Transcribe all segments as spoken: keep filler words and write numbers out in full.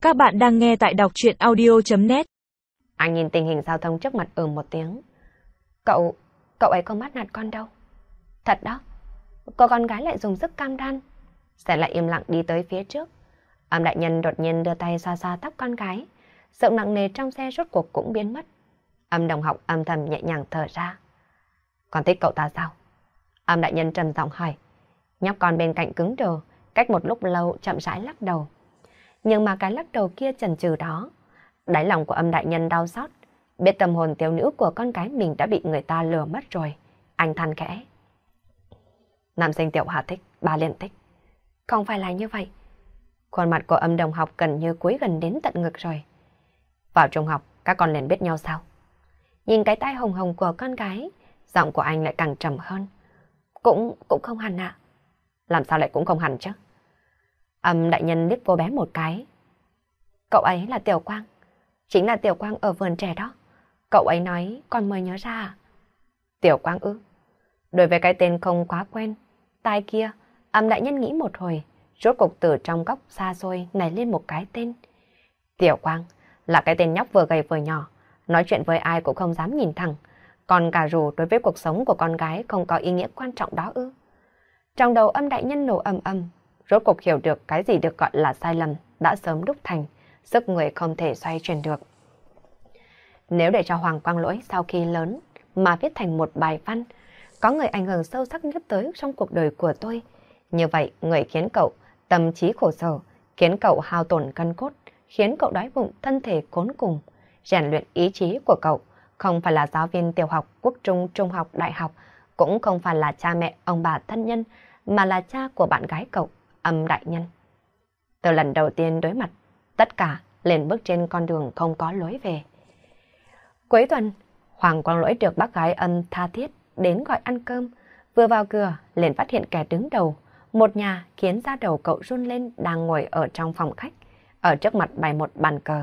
Các bạn đang nghe tại đọc truyện audio chấm net. Anh nhìn tình hình giao thông trước mặt ừ một tiếng. Cậu, cậu ấy không bắt nạt con đâu. Thật đó, cô con gái lại dùng sức cam đoan. Sẽ lại im lặng đi tới phía trước. Âm đại nhân đột nhiên đưa tay xoa xoa tóc con gái. Sự nặng nề trong xe rốt cuộc cũng biến mất. Âm đồng học âm thầm nhẹ nhàng thở ra. Con thích cậu ta sao? Âm đại nhân trầm giọng hỏi. Nhóc con bên cạnh cứng đờ, cách một lúc lâu chậm rãi lắc đầu. Nhưng mà cái lắc đầu kia chần chừ đó, đáy lòng của âm đại nhân đau xót, biết tâm hồn thiếu nữ của con gái mình đã bị người ta lừa mất rồi. Anh than khẽ. Nam sinh tiểu Hà thích, ba liền thích. Không phải là như vậy. Khuôn mặt của âm đồng học gần như cúi gần đến tận ngực rồi. Vào trung học, các con liền biết nhau sao? Nhìn cái tai hồng hồng của con gái, giọng của anh lại càng trầm hơn. Cũng, cũng không hẳn ạ. Làm sao lại cũng không hẳn chứ? Âm đại nhân liếc cô bé một cái. Cậu ấy là Tiểu Quang. Chính là Tiểu Quang ở vườn trẻ đó. Cậu ấy nói con mới nhớ ra à? Tiểu Quang ư? Đối với cái tên không quá quen, tai kia, âm đại nhân nghĩ một hồi, rốt cuộc từ trong góc xa xôi nảy lên một cái tên. Tiểu Quang là cái tên nhóc vừa gầy vừa nhỏ, nói chuyện với ai cũng không dám nhìn thẳng, còn cả dù đối với cuộc sống của con gái không có ý nghĩa quan trọng đó ư? Trong đầu âm đại nhân nổ ầm ầm, rốt cuộc hiểu được cái gì được gọi là sai lầm đã sớm đúc thành, sức người không thể xoay chuyển được. Nếu để cho Hoàng Quang Lỗi sau khi lớn mà viết thành một bài văn, có người ảnh hưởng sâu sắc nhất tới trong cuộc đời của tôi, như vậy người khiến cậu tâm trí khổ sở, khiến cậu hao tổn cân cốt, khiến cậu đói bụng thân thể khốn cùng, rèn luyện ý chí của cậu, không phải là giáo viên tiểu học, quốc trung, trung học, đại học, cũng không phải là cha mẹ, ông bà thân nhân, mà là cha của bạn gái cậu, âm đại nhân. Từ lần đầu tiên đối mặt, tất cả liền bước trên con đường không có lối về. Cuối tuần, Hoàng Quang Lỗi được bác gái âm tha thiết đến gọi ăn cơm. Vừa vào cửa, liền phát hiện kẻ đứng đầu, một nhà khiến da đầu cậu run lên đang ngồi ở trong phòng khách, ở trước mặt bày một bàn cờ.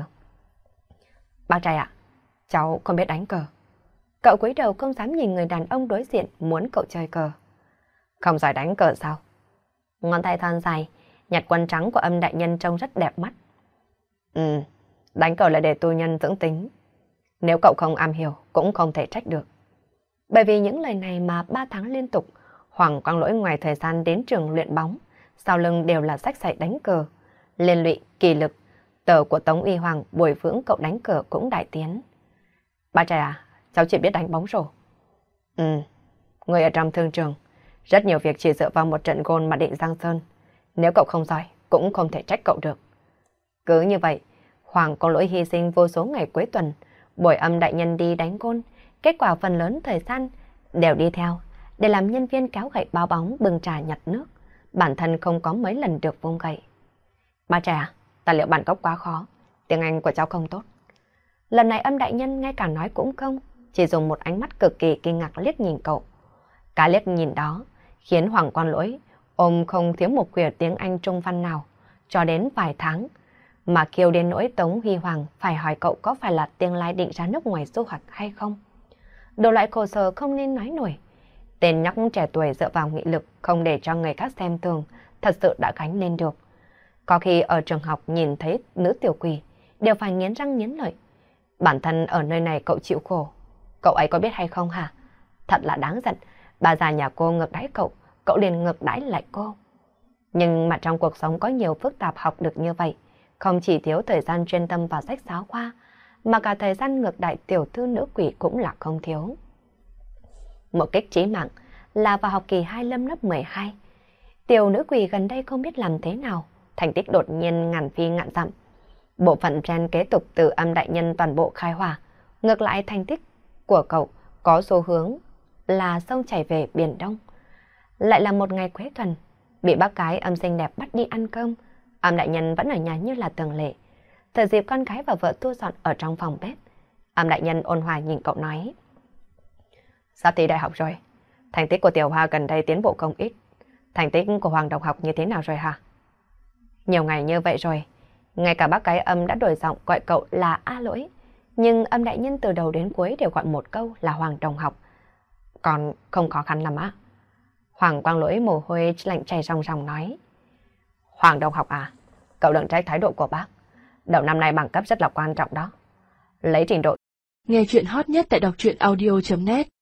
Bác trai ạ, cháu không biết đánh cờ. Cậu cúi đầu không dám nhìn người đàn ông đối diện muốn cậu chơi cờ. Không giỏi đánh cờ sao? Ngón tay thon dài, nhặt quân trắng của âm đại nhân trông rất đẹp mắt. Ừ, đánh cờ là để tu nhân dưỡng tính. Nếu cậu không am hiểu, cũng không thể trách được. Bởi vì những lời này mà ba tháng liên tục, Hoàng Quang Lỗi ngoài thời gian đến trường luyện bóng, sau lưng đều là sách dạy đánh cờ. Liên lụy, kỳ lực, tờ của Tống Uy Hoàng bồi dưỡng cậu đánh cờ cũng đại tiến. Ba trai à, cháu chỉ biết đánh bóng rổ. Ừ, người ở trong thương trường, rất nhiều việc chỉ dựa vào một trận gôn mà định giang sơn. Nếu cậu không giỏi, cũng không thể trách cậu được. Cứ như vậy, Hoàng Quang Lỗi hy sinh vô số ngày cuối tuần, buổi âm đại nhân đi đánh gôn, kết quả phần lớn thời gian đều đi theo, để làm nhân viên kéo gậy bao bóng bưng trà nhặt nước. Bản thân không có mấy lần được vung gậy. Ba trẻ à, tài liệu bản gốc quá khó, tiếng Anh của cháu không tốt. Lần này âm đại nhân ngay cả nói cũng không, chỉ dùng một ánh mắt cực kỳ kinh ngạc liếc nhìn cậu. Cả liếc nhìn đó khiến Hoàng Quang Lỗi ôm không thiếu một quyển tiếng Anh trung văn nào, cho đến vài tháng, mà kêu đến nỗi Tống Huy Hoàng phải hỏi cậu có phải là tương lai định ra nước ngoài du học hay không. Đồ loại khổ sở không nên nói nổi. Tên nhóc trẻ tuổi dựa vào nghị lực không để cho người khác xem thường, thật sự đã gánh lên được. Có khi ở trường học nhìn thấy nữ tiểu quỷ, đều phải nghiến răng nghiến lợi. Bản thân ở nơi này cậu chịu khổ. Cậu ấy có biết hay không hả? Thật là đáng giận. Bà già nhà cô ngược đãi cậu, cậu liền ngược đãi lại cô. Nhưng mà trong cuộc sống có nhiều phức tạp học được như vậy, không chỉ thiếu thời gian chuyên tâm vào sách giáo khoa, mà cả thời gian ngược đại tiểu thư nữ quỷ cũng là không thiếu. Một kích chí mạng là vào học kỳ hai lâm lớp mười hai. Tiểu nữ quỷ gần đây không biết làm thế nào, thành tích đột nhiên ngàn phi ngạn dặm. Bộ phận gen kế tục từ âm đại nhân toàn bộ khai hỏa, ngược lại thành tích của cậu có xu hướng là sông chảy về Biển Đông. Lại là một ngày cuối tuần, bị bác gái âm xinh đẹp bắt đi ăn cơm, âm đại nhân vẫn ở nhà như là thường lệ. Thời dịp con gái và vợ thu dọn ở trong phòng bếp, âm đại nhân ôn hòa nhìn cậu nói. Sắp thi đại học rồi, thành tích của Tiểu Hoa gần đây tiến bộ không ít. Thành tích của Hoàng đồng học như thế nào rồi hả? Nhiều ngày như vậy rồi, ngay cả bác gái âm đã đổi giọng gọi cậu là A Lỗi, nhưng âm đại nhân từ đầu đến cuối đều gọi một câu là Hoàng đồng học. Còn không khó khăn lắm á. Hoàng Quang Lỗi mồ hôi lạnh chảy ròng ròng nói. Hoàng đồng học à, cậu đừng trách thái độ của bác. đầu năm nay bằng cấp rất là quan trọng đó. Lấy trình độ. Nghe chuyện hot nhất tại đọc truyện audio chấm net